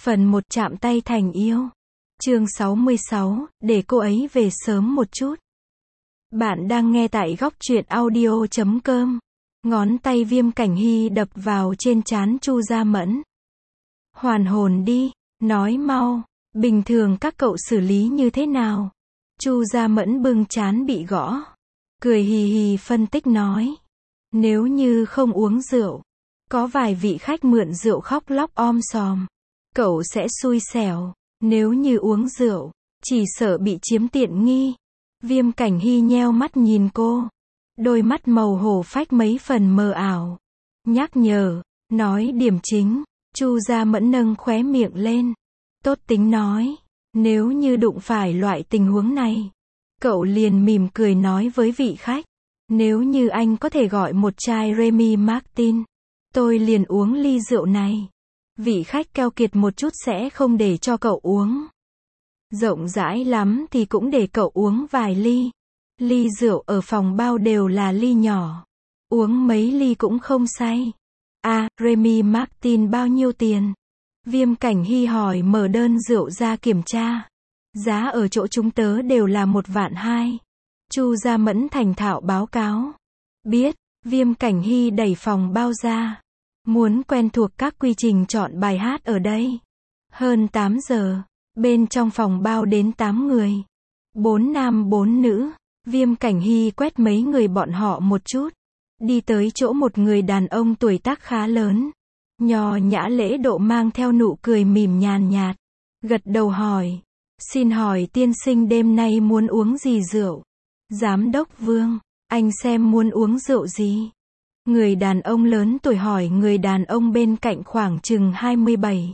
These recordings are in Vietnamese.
Phần 1 chạm tay thành yêu. Chương 66, để cô ấy về sớm một chút. Bạn đang nghe tại góc truyện audio.com. Ngón tay Viêm Cảnh Hy đập vào trên trán Chu Gia Mẫn. Hoàn hồn đi, nói mau, bình thường các cậu xử lý như thế nào? Chu Gia Mẫn bưng trán bị gõ. Cười hì hì phân tích nói. Nếu như không uống rượu, có vài vị khách mượn rượu khóc lóc om sòm, cậu sẽ xui xẻo. Nếu như uống rượu, chỉ sợ bị chiếm tiện nghi. Viêm Cảnh Hy nheo mắt nhìn cô. Đôi mắt màu hổ phách mấy phần mờ ảo. Nhắc nhở, nói điểm chính. Chu Gia Mẫn nâng khóe miệng lên. Tốt tính nói. Nếu như đụng phải loại tình huống này, cậu liền mỉm cười nói với vị khách. Nếu như anh có thể gọi một chai Remy Martin, tôi liền uống ly rượu này. Vị khách keo kiệt một chút sẽ không để cho cậu uống. Rộng rãi lắm thì cũng để cậu uống vài ly. Ly rượu ở phòng bao đều là ly nhỏ. Uống mấy ly cũng không say. À, Remy Martin bao nhiêu tiền? Viêm Cảnh Hy hỏi mở đơn rượu ra kiểm tra. Giá ở chỗ chúng tớ đều là 1.200.000. Chu Gia Mẫn thành thạo báo cáo. Biết, Viêm Cảnh Hy đẩy phòng bao ra. Muốn quen thuộc các quy trình chọn bài hát ở đây. Hơn 8 giờ, bên trong phòng bao đến 8 người. 4 nam 4 nữ. Viêm Cảnh Hy quét mấy người bọn họ một chút. Đi tới chỗ một người đàn ông tuổi tác khá lớn. Nho nhã lễ độ mang theo nụ cười mỉm nhàn nhạt. Gật đầu hỏi. Xin hỏi tiên sinh đêm nay muốn uống gì rượu? Giám đốc Vương, anh xem muốn uống rượu gì? Người đàn ông lớn tuổi hỏi người đàn ông bên cạnh khoảng chừng 27,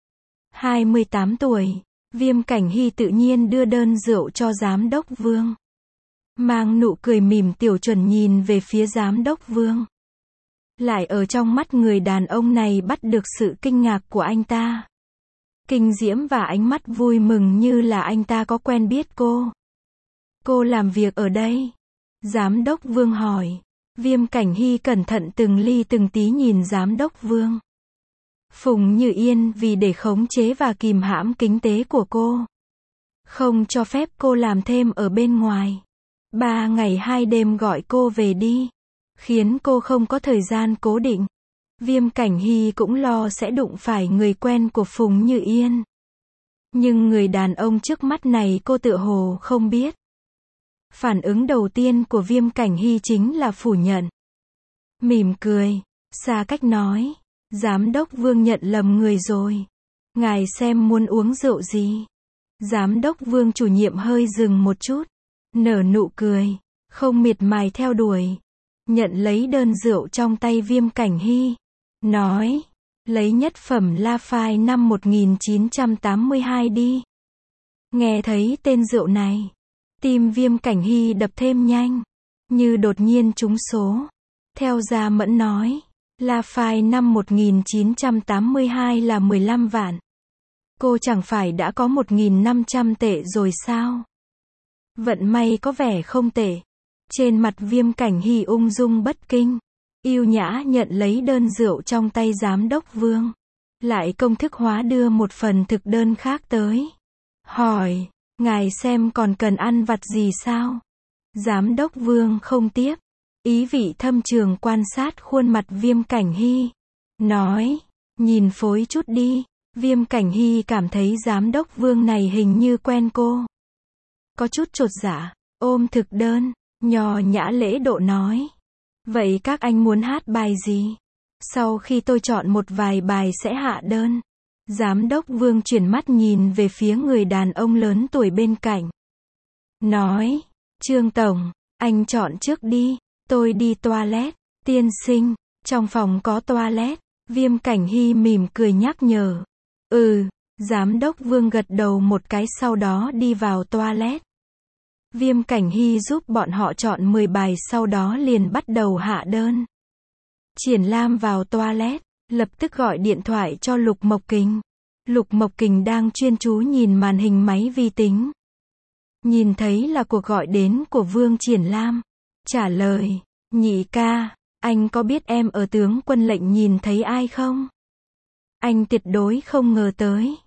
28 tuổi. Viêm Cảnh Hy tự nhiên đưa đơn rượu cho giám đốc Vương. Mang nụ cười mỉm tiểu chuẩn nhìn về phía giám đốc Vương. Lại ở trong mắt người đàn ông này bắt được sự kinh ngạc của anh ta. Kinh diễm và ánh mắt vui mừng như là anh ta có quen biết cô. Cô làm việc ở đây? Giám đốc Vương hỏi. Viêm Cảnh Hy cẩn thận từng ly từng tí nhìn giám đốc Vương. Phùng Như Yên vì để khống chế và kìm hãm kinh tế của cô, không cho phép cô làm thêm ở bên ngoài. 3 ngày 2 đêm gọi cô về đi, khiến cô không có thời gian cố định. Viêm Cảnh Hy cũng lo sẽ đụng phải người quen của Phùng Như Yên. Nhưng người đàn ông trước mắt này cô tựa hồ không biết. Phản ứng đầu tiên của Viêm Cảnh Hy chính là phủ nhận. Mỉm cười, xa cách nói. Giám đốc Vương nhận lầm người rồi. Ngài xem muốn uống rượu gì? Giám đốc Vương chủ nhiệm hơi dừng một chút. Nở nụ cười, không miệt mài theo đuổi. Nhận lấy đơn rượu trong tay Viêm Cảnh Hy. Nói, lấy nhất phẩm Lafite năm 1982 đi. Nghe thấy tên rượu này, tim Viêm Cảnh Hy đập thêm nhanh, như đột nhiên trúng số. Theo Gia Mẫn nói, Lafite năm 1982 là 15 vạn. Cô chẳng phải đã có 1.500 tệ rồi sao? Vận may có vẻ không tệ. Trên mặt Viêm Cảnh Hy ung dung bất kinh, yêu nhã nhận lấy đơn rượu trong tay giám đốc Vương. Lại công thức hóa đưa một phần thực đơn khác tới. Hỏi, ngài xem còn cần ăn vặt gì sao? Giám đốc Vương không tiếp. Ý vị thâm trường quan sát khuôn mặt Viêm Cảnh Hy. Nói, nhìn phối chút đi. Viêm Cảnh Hy cảm thấy giám đốc Vương này hình như quen cô. Có chút chột dạ, ôm thực đơn, nho nhã lễ độ nói. Vậy các anh muốn hát bài gì? Sau khi tôi chọn một vài bài sẽ hạ đơn. Giám đốc Vương chuyển mắt nhìn về phía người đàn ông lớn tuổi bên cạnh. Nói, Trương Tổng, anh chọn trước đi, tôi đi toilet. Tiên sinh, trong phòng có toilet. Viêm Cảnh Hy mỉm cười nhắc nhở. Giám đốc Vương gật đầu một cái sau đó đi vào toilet. Viêm Cảnh Hy giúp bọn họ chọn 10 bài sau đó liền bắt đầu hạ đơn. Triển Lam vào toilet, lập tức gọi điện thoại cho Lục Mộc Kình. Lục Mộc Kình đang chuyên chú nhìn màn hình máy vi tính. Nhìn thấy là cuộc gọi đến của Vương Triển Lam. Trả lời, nhị ca, anh có biết em ở tướng quân lệnh nhìn thấy ai không? Anh tuyệt đối không ngờ tới.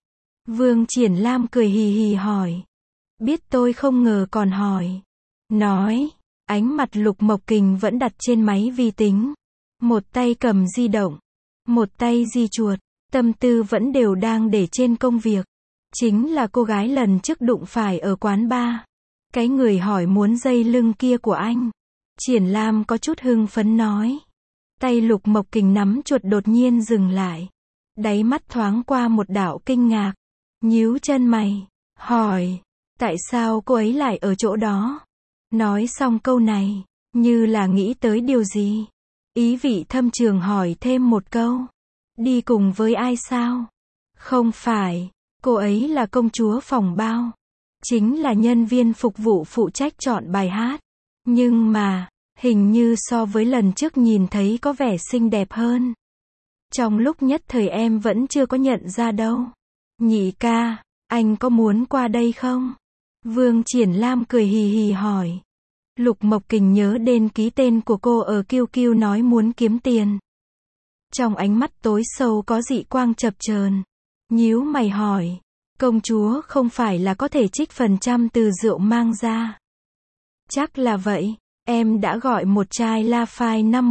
Vương Triển Lam cười hì hì hỏi. Biết tôi không ngờ còn hỏi. Nói, ánh mặt Lục Mộc Kình vẫn đặt trên máy vi tính. Một tay cầm di động, một tay di chuột, tâm tư vẫn đều đang để trên công việc. Chính là cô gái lần trước đụng phải ở quán bar. Cái người hỏi muốn dây lưng kia của anh. Triển Lam có chút hưng phấn nói. Tay Lục Mộc Kình nắm chuột đột nhiên dừng lại. Đáy mắt thoáng qua một đạo kinh ngạc. Nhíu chân mày, hỏi. Tại sao cô ấy lại ở chỗ đó? Nói xong câu này, như là nghĩ tới điều gì. Ý vị thâm trường hỏi thêm một câu. Đi cùng với ai sao? Không phải, cô ấy là công chúa phòng bao. Chính là nhân viên phục vụ phụ trách chọn bài hát. Nhưng mà, hình như so với lần trước nhìn thấy có vẻ xinh đẹp hơn. Trong lúc nhất thời em vẫn chưa có nhận ra đâu. Nhị ca, anh có muốn qua đây không? Vương Triển Lam cười hì hì hỏi. Lục Mộc Kình nhớ đến ký tên của cô ở QQ nói muốn kiếm tiền. Trong ánh mắt tối sâu có dị quang chập chờn. Nhíu mày hỏi. Công chúa không phải là có thể trích phần trăm từ rượu mang ra. Chắc là vậy, em đã gọi một chai Lafite năm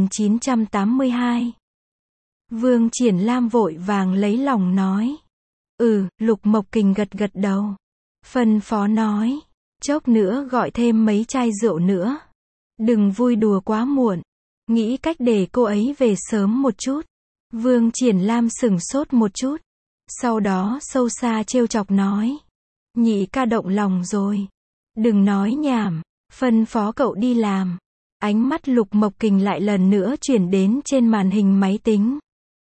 1982. Vương Triển Lam vội vàng lấy lòng nói. Lục Mộc Kình gật gật đầu. Phân phó nói. Chốc nữa gọi thêm mấy chai rượu nữa. Đừng vui đùa quá muộn. Nghĩ cách để cô ấy về sớm một chút. Vương Triển Lam sửng sốt một chút. Sau đó sâu xa trêu chọc nói. Nhị ca động lòng rồi. Đừng nói nhảm. Phân phó cậu đi làm. Ánh mắt Lục Mộc Kình lại lần nữa chuyển đến trên màn hình máy tính.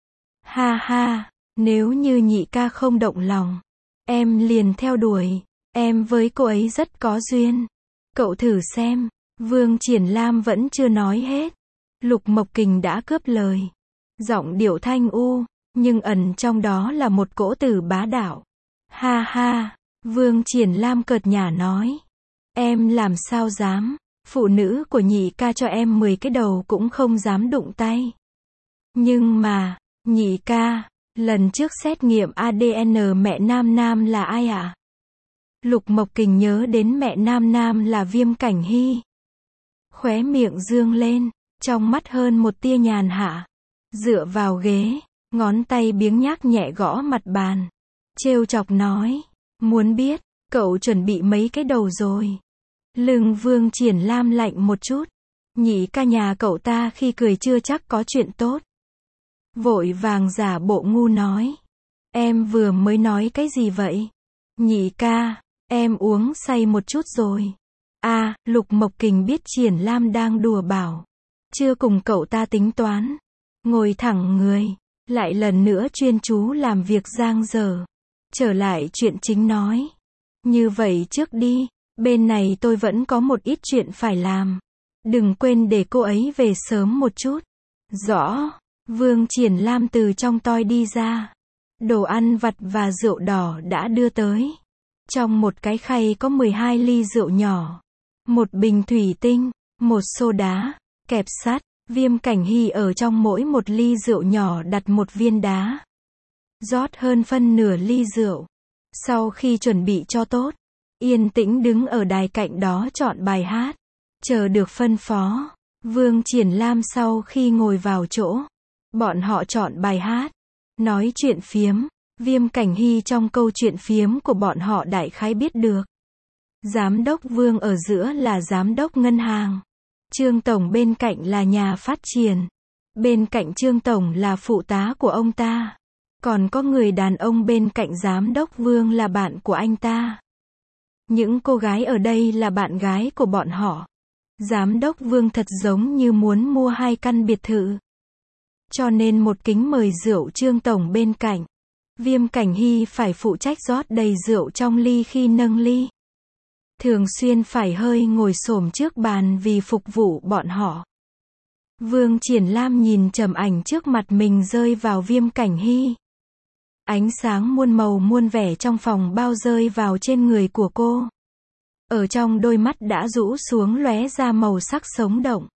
Ha ha, nếu như nhị ca không động lòng, em liền theo đuổi. Em với cô ấy rất có duyên. Cậu thử xem. Vương Triển Lam vẫn chưa nói hết. Lục Mộc Kình đã cướp lời. Giọng điệu thanh u, nhưng ẩn trong đó là một cỗ tử bá đạo. Ha ha, Vương Triển Lam cợt nhả nói. Em làm sao dám, phụ nữ của nhị ca cho em 10 cái đầu cũng không dám đụng tay. Nhưng mà, nhị ca, lần trước xét nghiệm ADN mẹ Nam Nam là ai ạ? Lục Mộc Kình nhớ đến mẹ Nam Nam là Viêm Cảnh Hy. Khóe miệng dương lên, trong mắt hơn một tia nhàn hạ. Dựa vào ghế, ngón tay biếng nhác nhẹ gõ mặt bàn. Trêu chọc nói, muốn biết, cậu chuẩn bị mấy cái đầu rồi. Lưng Vương Triển Lam lạnh một chút. Nhị ca nhà cậu ta khi cười chưa chắc có chuyện tốt. Vội vàng giả bộ ngu nói. Em vừa mới nói cái gì vậy? Nhị ca, em uống say một chút rồi. Lục Mộc Kình biết Triển Lam đang đùa bảo. Chưa cùng cậu ta tính toán. Ngồi thẳng người, lại lần nữa chuyên chú làm việc giang dở. Trở lại chuyện chính nói. Như vậy trước đi, bên này tôi vẫn có một ít chuyện phải làm. Đừng quên để cô ấy về sớm một chút. Rõ. Vương Triển Lam từ trong toi đi ra. Đồ ăn vặt và rượu đỏ đã đưa tới. Trong một cái khay có 12 ly rượu nhỏ. Một bình thủy tinh, một xô đá, kẹp sắt. Viêm Cảnh Hy ở trong mỗi một ly rượu nhỏ đặt một viên đá. Rót hơn phân nửa ly rượu. Sau khi chuẩn bị cho tốt, yên tĩnh đứng ở đài cạnh đó chọn bài hát. Chờ được phân phó. Vương Triển Lam sau khi ngồi vào chỗ, bọn họ chọn bài hát. Nói chuyện phiếm. Viêm Cảnh Hy trong câu chuyện phiếm của bọn họ đại khái biết được. Giám đốc Vương ở giữa là giám đốc ngân hàng. Trương Tổng bên cạnh là nhà phát triển. Bên cạnh Trương Tổng là phụ tá của ông ta. Còn có người đàn ông bên cạnh giám đốc Vương là bạn của anh ta. Những cô gái ở đây là bạn gái của bọn họ. Giám đốc Vương thật giống như muốn mua 2 căn biệt thự. Cho nên một kính mời rượu Trương Tổng bên cạnh. Viêm Cảnh Hy phải phụ trách rót đầy rượu trong ly khi nâng ly. Thường xuyên phải hơi ngồi xổm trước bàn vì phục vụ bọn họ. Vương Triển Lam nhìn trầm ảnh trước mặt mình rơi vào Viêm Cảnh Hy. Ánh sáng muôn màu muôn vẻ trong phòng bao rơi vào trên người của cô. Ở trong đôi mắt đã rũ xuống lóe ra màu sắc sống động.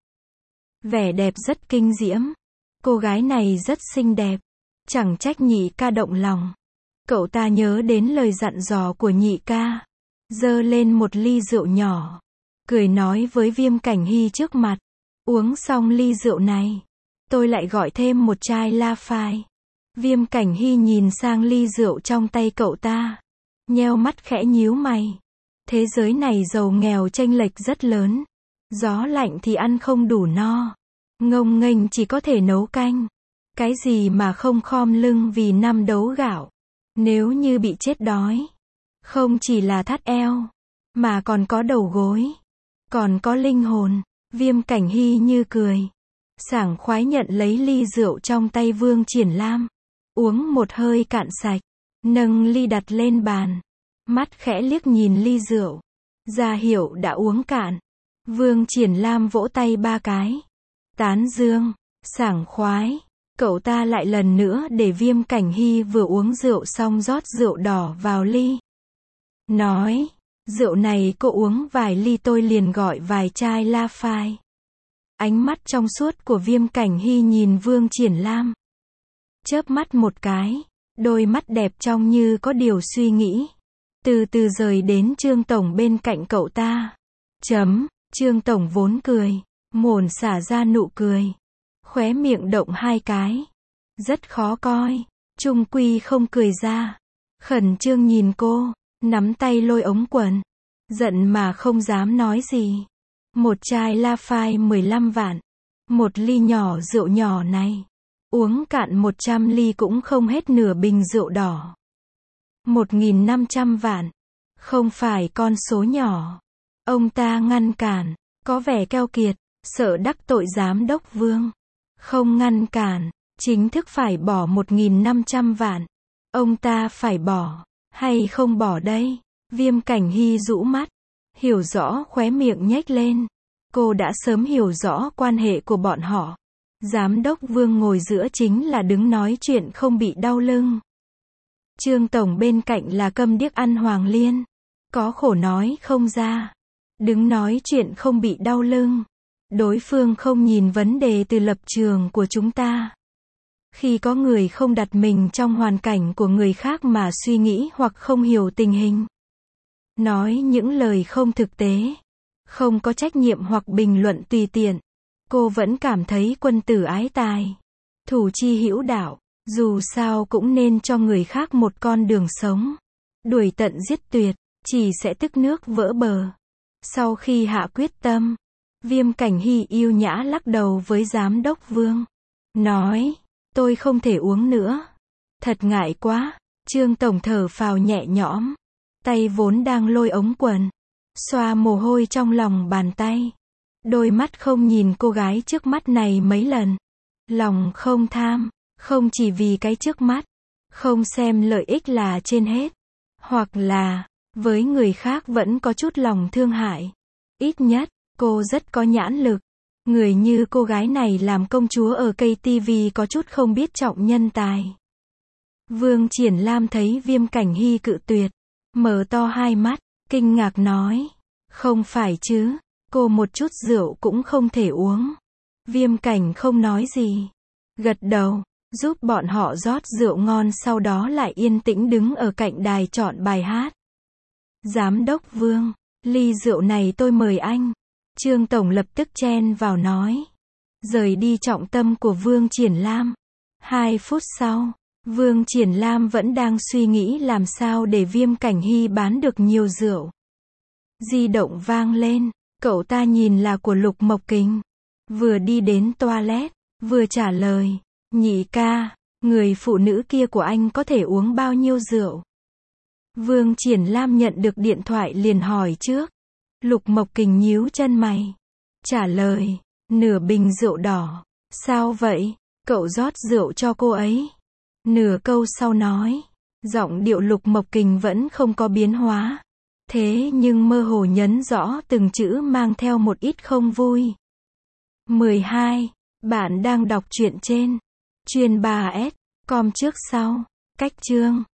Vẻ đẹp rất kinh diễm. Cô gái này rất xinh đẹp. Chẳng trách nhị ca động lòng. Cậu ta nhớ đến lời dặn dò của nhị ca. Giơ lên một ly rượu nhỏ. Cười nói với Viêm Cảnh Hy trước mặt. Uống xong ly rượu này, tôi lại gọi thêm một chai La Phai. Viêm Cảnh Hy nhìn sang ly rượu trong tay cậu ta. Nheo mắt khẽ nhíu mày. Thế giới này giàu nghèo chênh lệch rất lớn. Gió lạnh thì ăn không đủ no. Ngông nghênh chỉ có thể nấu canh. Cái gì mà không khom lưng vì năm đấu gạo. Nếu như bị chết đói, không chỉ là thắt eo, mà còn có đầu gối, còn có linh hồn. Viêm Cảnh Hy như cười, sảng khoái nhận lấy ly rượu trong tay Vương Triển Lam. Uống một hơi cạn sạch, nâng ly đặt lên bàn. Mắt khẽ liếc nhìn ly rượu, ra hiệu đã uống cạn. Vương Triển Lam vỗ tay 3 cái. Tán dương, sảng khoái. Cậu ta lại lần nữa để Viêm Cảnh Hy vừa uống rượu xong rót rượu đỏ vào ly. Nói, rượu này cô uống vài ly tôi liền gọi vài chai La Phai. Ánh mắt trong suốt của Viêm Cảnh Hy nhìn Vương Triển Lam. Chớp mắt một cái, đôi mắt đẹp trong như có điều suy nghĩ. Từ từ rời đến Trương Tổng bên cạnh cậu ta. Trương Tổng vốn cười, mồn xả ra nụ cười. Khóe miệng động 2 cái. Rất khó coi. Chung quy không cười ra. Khẩn trương nhìn cô, nắm tay lôi ống quần. Giận mà không dám nói gì. Một chai La Phai 15 vạn. Một ly nhỏ rượu nhỏ này. Uống cạn 100 ly cũng không hết nửa bình rượu đỏ. 1.500 vạn. Không phải con số nhỏ. Ông ta ngăn cản, có vẻ keo kiệt, sợ đắc tội giám đốc Vương. Không ngăn cản, chính thức phải bỏ 1.500 vạn. Ông ta phải bỏ, hay không bỏ đây? Viêm Cảnh Hy rũ mắt, hiểu rõ khóe miệng nhếch lên. Cô đã sớm hiểu rõ quan hệ của bọn họ. Giám đốc Vương ngồi giữa chính là đứng nói chuyện không bị đau lưng. Trương Tổng bên cạnh là câm điếc ăn hoàng liên. Có khổ nói không ra. Đứng nói chuyện không bị đau lưng. Đối phương không nhìn vấn đề từ lập trường của chúng ta. Khi có người không đặt mình trong hoàn cảnh của người khác mà suy nghĩ hoặc không hiểu tình hình. Nói những lời không thực tế. Không có trách nhiệm hoặc bình luận tùy tiện. Cô vẫn cảm thấy quân tử ái tài. Thủ chi hữu đạo. Dù sao cũng nên cho người khác một con đường sống. Đuổi tận giết tuyệt, chỉ sẽ tức nước vỡ bờ. Sau khi hạ quyết tâm, Viêm Cảnh Hy yêu nhã lắc đầu với giám đốc Vương. Nói, tôi không thể uống nữa. Thật ngại quá. Trương Tổng thở phào nhẹ nhõm. Tay vốn đang lôi ống quần. Xoa mồ hôi trong lòng bàn tay. Đôi mắt không nhìn cô gái trước mắt này mấy lần. Lòng không tham. Không chỉ vì cái trước mắt. Không xem lợi ích là trên hết. Hoặc là, với người khác vẫn có chút lòng thương hại. Ít nhất, cô rất có nhãn lực. Người như cô gái này làm công chúa ở KTV có chút không biết trọng nhân tài. Vương Triển Lam thấy Viêm Cảnh Hy cự tuyệt. Mở to 2 mắt, kinh ngạc nói. Không phải chứ, cô một chút rượu cũng không thể uống. Viêm Cảnh không nói gì. Gật đầu, giúp bọn họ rót rượu ngon sau đó lại yên tĩnh đứng ở cạnh đài chọn bài hát. Giám đốc Vương, ly rượu này tôi mời anh. Trương Tổng lập tức chen vào nói. Rời đi trọng tâm của Vương Triển Lam. 2 phút sau, Vương Triển Lam vẫn đang suy nghĩ làm sao để Viêm Cảnh Hy bán được nhiều rượu. Di động vang lên, cậu ta nhìn là của Lục Mộc Kình. Vừa đi đến toilet, vừa trả lời. Nhị ca, người phụ nữ kia của anh có thể uống bao nhiêu rượu? Vương Triển Lam nhận được điện thoại liền hỏi trước. Lục Mộc Kình nhíu chân mày. Trả lời, nửa bình rượu đỏ. Sao vậy? Cậu rót rượu cho cô ấy. Nửa câu sau nói. Giọng điệu Lục Mộc Kình vẫn không có biến hóa. Thế nhưng mơ hồ nhấn rõ từng chữ mang theo một ít không vui. 12. Bạn đang đọc truyện trên Chuyên 3S, com trước sau, cách chương.